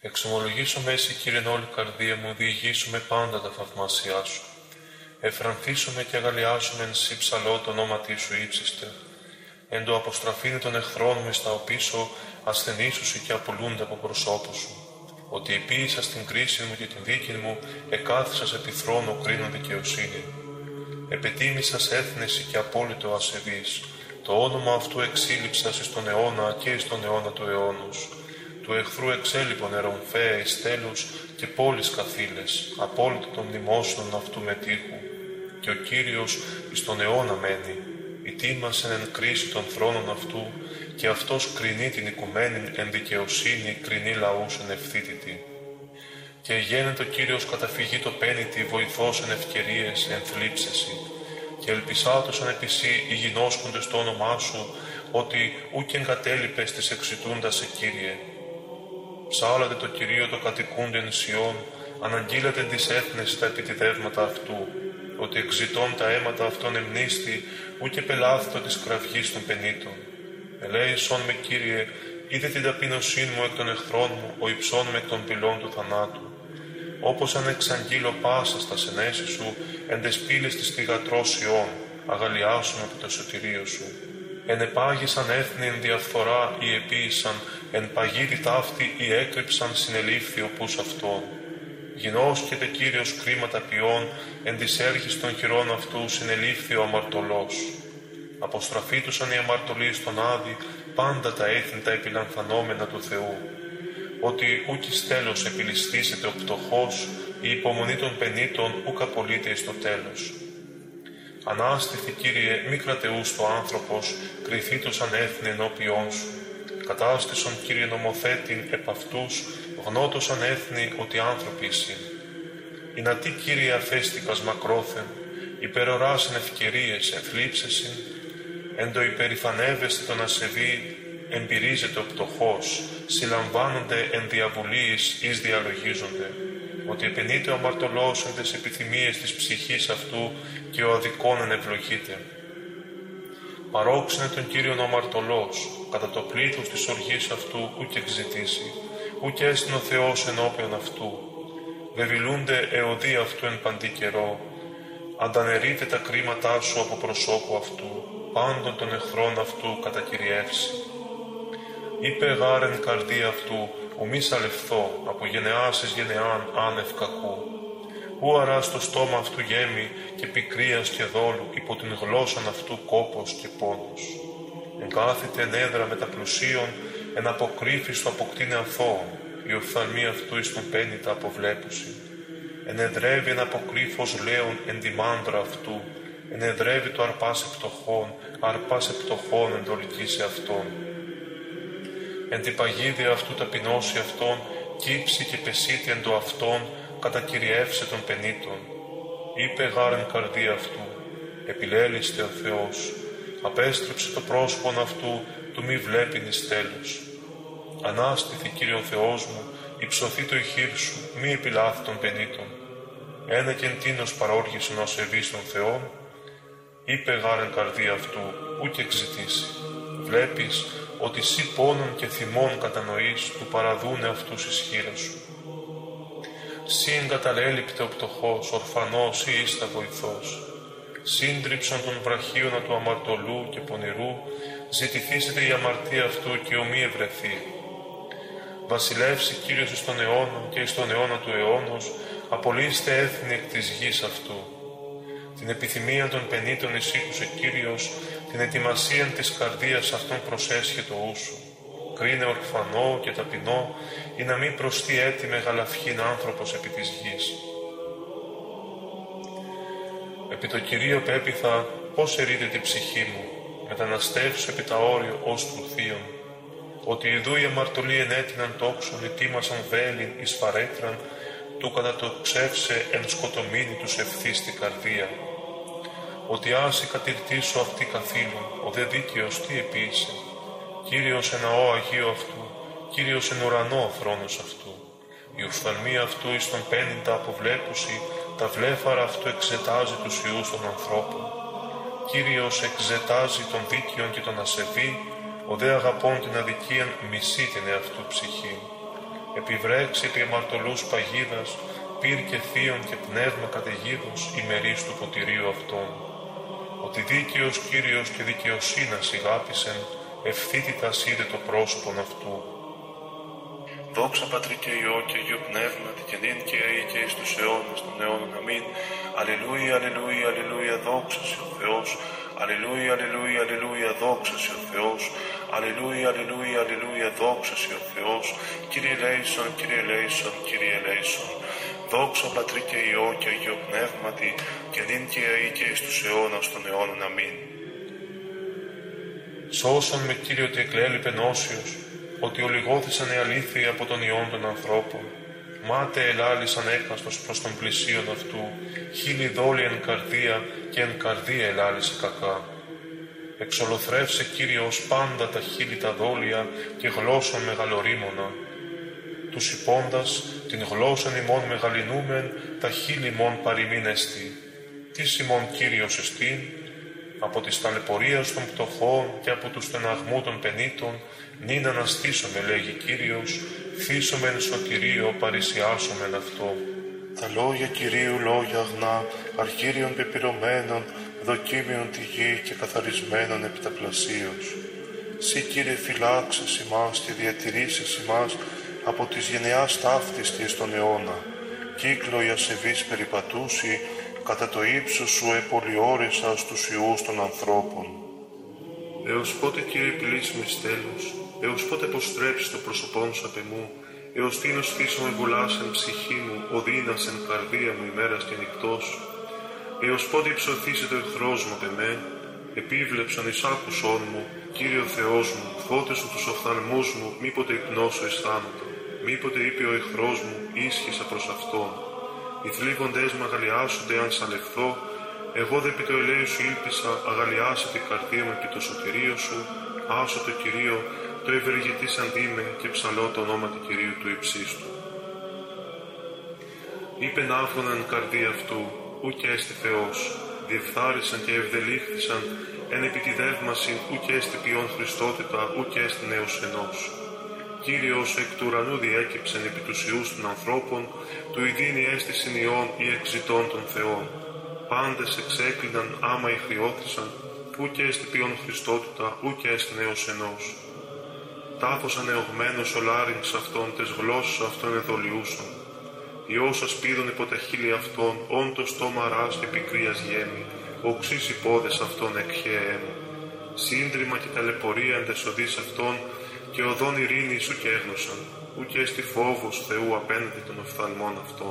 Εξομολογήσω εσύ, Κύριε, όλη καρδία μου, διηγήσω πάντα τα θαυμάσια σου. Εφρανθήσουμε και αγαλιάσουμε εν σύ ψαλό το όνόματί σου ύψιστε. Εν το αποστραφήνει των εχθρών μου εις τα οπίσω ασθενήσουσι και απολούνται από προσώπου σου. Ότι επίησα στην κρίση μου και την δίκη μου, εκάθισας επί θρόνο κρίνω δικαιοσύνη. Επετίμησας έθνεση και απόλυτο ασεβής. Το όνομα αυτού εξήλυψας εις τον αιώνα και εις τον αιώνα του αιώνους. Του εχθρού εξέλιπων ερομφαία εις τέλους και πόλεις καθήλες, απόλυτο των μνημόσυνων αυτού μετήχου. Και ο Κύριος εις τον αιώνα μένει, ητήμασεν εν κρίση των θρόνων αυτού, και αυτός κρινεί την οικουμένην εν δικαιοσύνη, κρινεί λαούς εν ευθύτητη. Και γένετο Κύριος καταφυγή το πένητη, βοηθός εν ευκαιρίες, εν θλίψεση. Και ελπισάτωσαν επί σύ οι γινώσκοντες το όνομά σου, ότι ούκ εγκατέλειπες τις εξητούντας σε Κύριε. Ψάλατε το Κυρίο το κατοικούνται εν Σιών, αναγγείλατε τις έθνες τα επιτιδεύματα αυτού, ότι εξητών τα αίματα αυτών εμνίστη, ούκε πελάθητο της κραυγής των πενήτων. Ελέησον με, Κύριε, είδε την ταπείνωσήν μου εκ των εχθρών μου, ο υψών με εκ των πυλών του θανάτου. Όπως αν εξαγγείλω πάσα στα σενέση σου, εν τες πύλες της θυγατρός Σιών, αγαλιάσουμε από το σωτηρίο σου. Ενεπάγησαν έθνη εν διαφθορά ή επίησαν, εν παγίδι ταύτη ή έκρυψαν συνελήφθη οπούς αυτών. Γινώσκεται Κύριος κρίματα ποιών, εν της έργης των χειρών αυτού συνελήφθη ο αμαρτωλός. Αποστραφήτουσαν οι αμαρτωλοί στον Άδη, πάντα τα έθνη τα επιλαμφανόμενα του Θεού. Ότι ούκ εις τέλος επιληστήσεται ο πτωχός, η υπομονή των πενήτων ούκ απολύται εις το τέλος. Ανάστηθη, Κύριε, μη κρατεούς το άνθρωπος, κριθήτωσαν έθνη ενώπιόν σου. Κατάστησον, Κύριε, νομοθέτην επ' αυτούς, γνώτωσαν έθνη ότι άνθρωποι εισήν. Ινατί, Κύριε, αφέστηκας μακρόθεν, υπεροράσιν ευκαιρίες, εθλίψεσιν, εν το υπερηφανεύεστε τον ασεβή, εμπειρίζεται ο πτωχός, συλλαμβάνονται εν διαβουλίης εις διαλογίζονται, ότι επενείται ο αμαρτωλός εν τες επιθυμίες της ψυχής αυτού και ο αδικών εν ευλογείται. Παρόξενε τον Κύριον ο αμαρτωλός, κατά το πλήθος της οργής αυτού ούκ εξητήσει, ούκ έστειν ο Θεός ενώπιον αυτού. Βεβηλούνται εωδοί αυτού εν παντή καιρό, αντανερείται τα κρίματά σου από προσώπου αυτού, πάντων των εχθρών αυτού κατακυριεύσει. Είπε γάρεν καρδία αυτού, ου μη σαλευθώ, από γενεάς εις γενεάν άνευ κακού. Ου αρά στο στόμα αυτού γέμη και πικρίας και δόλου, υπό την γλώσσαν αυτού κόπος και πόνος. Εγκάθεται εν έδρα με τα πλουσίων, εν αποκρύφιστο αποκτήνε αθώων, η οφθαλμή αυτού εις τον πένητα αποβλέπουσι. Ενεδρεύει εν αποκρύφος λέων εν τη μάντρα αυτού, ενεδρεύει το αρπάσε πτωχών, αρπάσε πτωχών εντολική αυτόν. Εν την παγίδια αυτού ταπεινώσει αυτόν, κύψη και πεσίτη εν το αυτόν, κατακυριεύσε των πενήτων. Είπε γάρεν καρδία αυτού, επιλέλιστε ο Θεός, απέστρεψε το πρόσωπον αυτού, του μη βλέπειν εις τέλος. Ανάστηθη, Κύριε ο Θεός μου, υψωθεί το ηχείρ σου, μη επιλάθη των πενήτων. Ένα και εν τίνος παρόργησον ως ευείς των Θεών, είπε γάρεν καρδία αυτού, ούκ εξητήσει. Βλέπεις ότι σύ πόνων και θυμών κατανοείς, του παραδούνε αυτούς ισχύρα σου. Σύ εγκαταλέλειπτε ο πτωχός, ορφανός ή ήστα βοηθός. Σύντριψον των βραχίωνα του αμαρτωλού και πονηρού, ζητηθήσετε η αμαρτία αυτού και ομοί ευρεθεί. Βασιλεύσει Κύριος εις τον αιώνα και εις τον αιώνα του αιώνος, απολύστε έθνη εκ της γης αυτού. Την επιθυμία των πενήτων εισήκουσε Κύριος, την ετοιμασία της καρδίας αυτών προσέσχε το ούσου. Κρίνε ορφανό και ταπεινό, ή να μην προστεί έτοιμε γαλαφχήν άνθρωπος επί της γης. Επί το Κυρίο πέποιθα, πώς ερείδε την ψυχή μου, μεταναστεύσω επί τα όρια ως του θείων. Ότι ιδού οι αμαρτωλοί ενέτειναν τόξον, ετοίμασαν βέλην εις φαρέκτραν, του κατατοξεύσε εν σκοτωμήνη τους ευθύς την καρδία. Ότι άση κατηρτήσω αυτή καθήλων, ο δε δίκαιος τι επίησε. Κύριος εν ναό Αγίου αυτού, Κύριος εν ουρανό ο θρόνος αυτού. Η οφθαλμή αυτού εις τον πένντα αποβλέπουσι, τα βλέφαρα αυτού εξετάζει τους ιούς των ανθρώπων. Κύριος εξετάζει τον δίκαιον και τον ασεβή, ο δε αγαπών την αδικίαν μισεί την εαυτού ψυχή. επιβρέξει επί αμαρτωλούς παγίδας, πυρ και θείον και πνεύμα καταιγίδος ημερής του ποτηρίου αυτών. Ότι δίκαιος Κύριος και δικαιοσύνας ηγάπησεν, ευθύτητας είδε το πρόσωπον αυτού. Δόξα Πατρί και Υιό και Αγίου Πνεύματι και νυν και αεί και εις τους αιώνας των αιώνων. Αμήν. Αλληλούια, αλληλούια, αλληλούια, δόξα σε ο Θεός. Αλληλούια, αλληλούια, αλληλούια, δόξα σε ο Θεός. Αλληλούια, αλληλούια, αλληλούια, δόξα σε ο Θεός. Κύριε ελέησον, Κύριε ελέησον, Κύριε ελέησον. Δόξα Πατρί και Υιό και Αγίου Πνεύματι και νυν και αεί και εις τους αιώνας των αιώνων. Αμήν. Σώσον με, Κύριε, ότι εκλέλειπεν όσιος, ότι ολιγώθησαν οι αλήθειοι από τον ιόν των ανθρώπων. Μάτε ελάλησαν έκαστος προς τον πλησίον αυτού, χείλη δόλη εν καρδία και εν καρδία ελάλησε κακά. Εξολοθρεύσε, Κύριε, ως πάντα τα χείλη τα δόλια και γλώσσον μεγαλορίμωνα. Τους υπόντας την γλώσσαν ημών μεγαλυνούμεν, τα χείλη ημών παροιμήν εστι. Τις ημών Κύριος εστίν, από της ταλαιπωρίας των πτωχών και από του στεναγμού των πενήτων, νυν αναστήσομαι, λέγει Κύριος, θύσομεν σωτηρίο, παρησιάσομεν αυτό. Τα λόγια Κυρίου λόγια αγνά, αρχήριων πεπυρωμένων, δοκίμιον τη γη και καθαρισμένων επιταπλασίως. Συ, Κύριε, φυλάξες ημάς και διατηρήσεις ημάς από της γενεάς ταύτης και στον αιώνα. Κύκλο η ασεβής περιπατούσι, κατά το ύψος σου επολιόρισα στους ιούς των ανθρώπων. Έως πότε, Κύριε, επιλύσιμης τέλος, έως πότε αποστρέψεις το πρόσωπόν σου απ' εμού, έως τίνος φύσομαι βουλάς εν ψυχή μου, οδύνας εν καρδία μου ημέρας και νυχτός, έως πότε υψωθήσει το εχθρός μου απ' εμέ, επίβλεψον εις άκουσόν μου, Κύριε ο Θεός μου, φώτισον τους οφθαλμούς μου, μήποτε υπνώσω αισθάνομαι, μήποτε είπε ο εχθρός μου, ίσχυσα προς αυτόν. Οι θλίβοντές μου αγαλιάσονται αν σαλευθώ, εγώ δε επί το ελέη σου ήλπισα, αγαλιάσε την καρδία μου επί το σωτηρίο σου, άσω το Κυρίο, το ευεργετής αντίμε και ψαλώ το όνομα του Κυρίου του υψίστου. Είπεν άφωναν καρδία αυτού, ουκ έστι Θεός, διεφθάρισαν και ευδελήχθησαν, εν επιτιδεύμασιν ουκ έστι ποιόν Χριστότητα, ουκ έστι νέος ενός. Κύριος εκ του ουρανού διέκυψεν επί τους ιούς των ανθρώπων, του ειδίνει αίσθησιν ιών ή εξητών των Θεών. Πάντες εξέκλειναν άμα ηχριώθησαν, ουκ έστι ποιόν Χριστότητα, ουκ έστι νέος ενός. Τάφος ανεωγμένος ο λάρυγξ αυτών, τες γλώσσες αυτών εδολιούσαν. Υιός ασπίδων υπό τα χείλη αυτών, όν το στόμα ράς και πικρίας γέμη, οξύς οι πόδες αυτών εκχαία αίμα. Σύντριμα και ταλαιπωρία εν τες οδείς αυτών, και οδόν ειρήνης ουκ έγνωσαν, ουκ έστι φόβος Θεού απέναντι των οφθαλμών αυτών.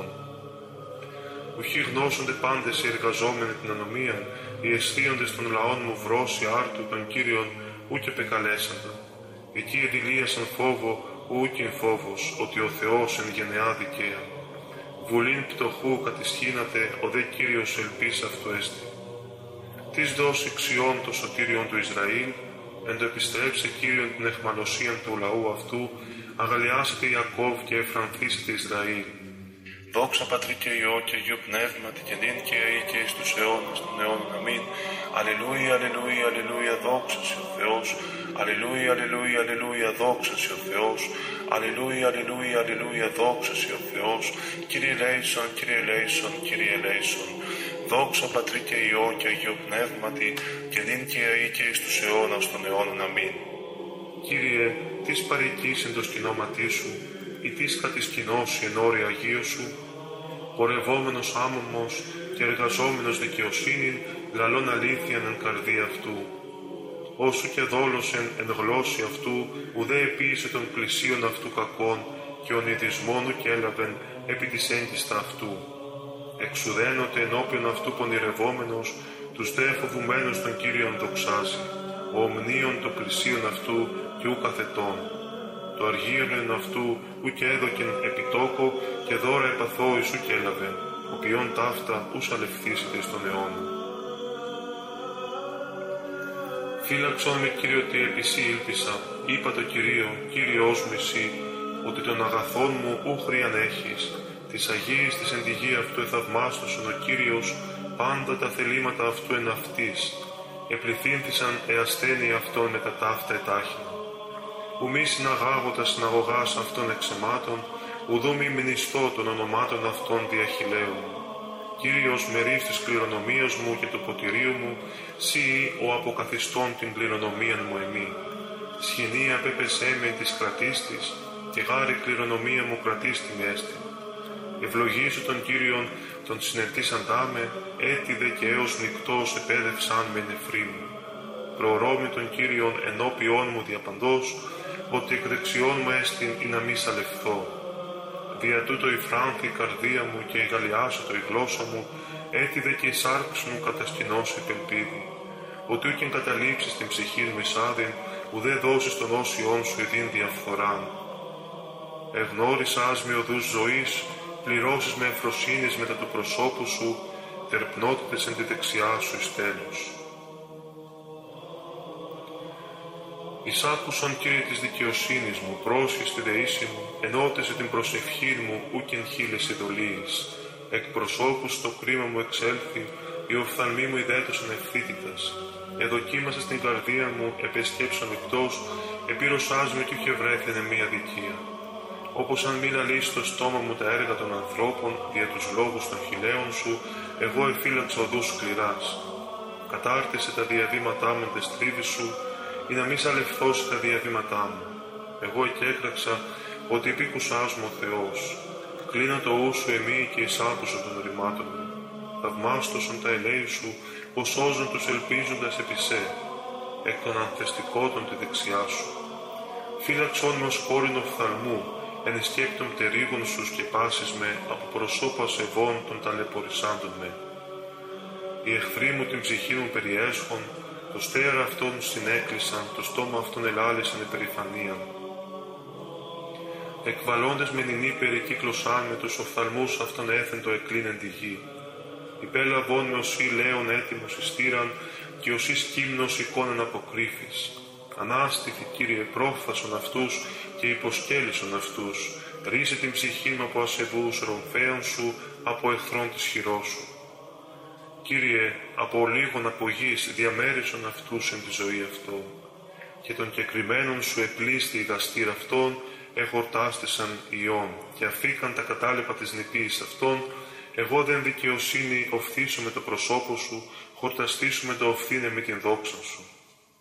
Ουχή γνώσονται πάντες οι εργαζόμενοι την ανομίαν, οι αισθίοντες των λαών μου βρώσει άρτου των Κύριων, ουκ επεκαλέσαντα. Εκεί εδηλίασαν φόβο, ουκ φόβος, ότι ο Θεός εν γενεά δικαία. Βουλήν πτωχού κατησχύνατε, ο δε Κύριος ελπίς αυτού έστι. Τις δώσει ξιών το σωτήριον του Ισραήλ, εν το επιστρέψε Κύριον την εχμαλωσίαν του λαού αυτού, αγαλιάσετε Ιακώβ και εφρανθήσετε Ισραήλ. Δόξα Πατρί και Υιό και Αγίου Πνεύματι και νυν και αεί και εις τους αιώνας των αιώνων. Αμήν. Αλληλούια, αλληλούια, αλληλούια, δόξα σε ο Θεός. Αλληλούια, αλληλούια, αλληλούια, δόξα σε ο Θεός. Αλληλούια, αλληλούια, αλληλούια, δόξα σε ο Θεός. Κύριε ελέησον, Κύριε ελέησον, Κύριε ελέησον. Δόξα Πατρί και Υιό και Αγίου Πνεύματι και νυν και αεί και εις τους αιώνας των αιώνων. Αμήν. Κύριε, τις παροικείς εν το σκηνώματί σου, ή της κατησκηνώσει εν όρη Αγίου σου, πορευόμενος άμωμος και εργαζόμενος δικαιοσύνην, λαλών αλήθειαν εν καρδία αυτού. Όσου και δόλωσεν εν γλώσση αυτού, ουδέ επίησε των πλησίων αυτού κακών, και ονειδισμόν ουκ έλαβεν επί της έγκιστα αυτού. Εξουδένωτε ενώπιον αυτού πονηρευόμενος, τους δε φοβουμένους των Κύριων δοξάζει, ο ομνίων των πλησίων αυτού και ουκ αθετών. Το αργύριον αυτού ουκ έδωκεν επιτόκο, και δώρα επαθώης ουκ έλαβεν, ο ποιόν ταύτα ους αλευθύσεται στον αιώνα. Φύλαξον με, Κύριε, ότι επί σοι ήλπισα, είπα το Κυρίο, Κύριος μου εσύ, ότι των αγαθών μου ου χρίαν έχεις, της Αγίης της εν τη γη αυτού εθαυμάστοσον ο Κύριος, πάντα τα θελήματα αυτού εν αυτής, επληθύνθησαν ασθένεια αυτών με τα ταύτα ετάχυνα. Ου μη συναγάγω τα συναγωγάς αυτών εξαιμάτων, ουδού μη μνηστώ των ονομάτων αυτών διαχειλαίων. Κύριος μερίς της κληρονομίας μου και του ποτηρίου μου, σύ ο αποκαθιστών την κληρονομίαν μου εμή. Σχοινία πέπεσέ με της κρατίστης, και γάρη κληρονομία μου κρατίστην έστι. Ευλογήσω τον Κύριον τον συνετήσαντά με, έτιδε και έως νυκτός επέδευσαν με νεφρή μου. Προωρώμη τον Κύριον ενώπιόν μου διαπαντός, ότι εκ δεξιών μου έστιν ή να μη σαλευθώ. Δια τούτο η φράνθη η καρδία μου και η γαλλιάσωτο η γλώσσα μου, έτιδε και η σάρξ μου κατασκηνώσει πελπίδι. Ότι ούκεν καταλήψεις την ψυχή μου εισάδιν, ουδέ δώσεις τον όσιον σου ειδήν διαφθοράν. Εγνώρισάς με οδούς ζωής, πληρώσεις με ευφροσύνης μετά του προσώπου σου, τερπνότητες εν τη δεξιά σου εις τέλος. Εισάκουσον, Κύριε, της δικαιοσύνης μου, πρόσχες τη δεήση μου, ενώτεσε την προσευχή μου, ούκεν χείλες ειδωλίης. Εκ προσώπου στο κρίμα μου εξέλθει, οι οφθαλμοί μου ιδέτωσαν ευθύτητας. Εδοκίμασα στην καρδία μου, επεσκέψαν εκτός, επήρωσάς με κι ούχε βρέθενε μία δικία. Όπως αν μη λαλείς στο στόμα μου τα έργα των ανθρώπων, δια τους λόγους των χιλέων σου, εγώ εφύλαξα οδούς σκληράς. Κατάρτισε τα διαβήματά μου τες τρίβεις σου, ή να μη σαλευθώσει τα διαβήματά μου. Εγώ εκέκραξα ότι επίκουσάς μου ο Θεός. Κλείνω το ου σου εμή και εισάκουσα των ρημάτων μου. Θαυμάστοσον τα ελέη σου, πως σώζουν τους ελπίζοντας επί σε, εκ των ανθεστικότων τη δεξιά σου. Φύλαξον με ως κόρυνο φθαλμού, ενεσκέπτων πτερίγων σου σκεπάσεις με, από προσώπου ασεβών των ταλαιπωρησάντων με. Οι εχθροί μου την ψυχή μου περιέσχον, το στέαρα αυτών συνέκλεισαν, το στόμα αυτών ελάλησαν υπερηφανία. Εκβαλώντες με νηνή περικύκλωσάν με τους οφθαλμούς αυτών έθεν το εκλίνεν τη γη. Υπέλαβον με οσί λέον έτοιμος ειστήραν και οσί σκύμνος εικόναν αποκρύφης. Ανάστηθη, Κύριε, πρόφθασον αυτούς και υποσκέλισον αυτούς. Ρίσε την ψυχή μου από ασεβούς ρομφαίων σου, από εχθρών της χειρός σου. Κύριε, από λίγων από γης διαμέρισον αυτούς εν τη ζωή αυτών, και των κεκριμένων σου επλήστη η γαστήρα αυτών, εχορτάστησαν ιών, και αφήκαν τα κατάλοιπα της νηπίης αυτών, εγώ δεν δικαιοσύνη οφθήσω με το προσώπο σου, χορταστήσω με το οφθήνε με την δόξα σου.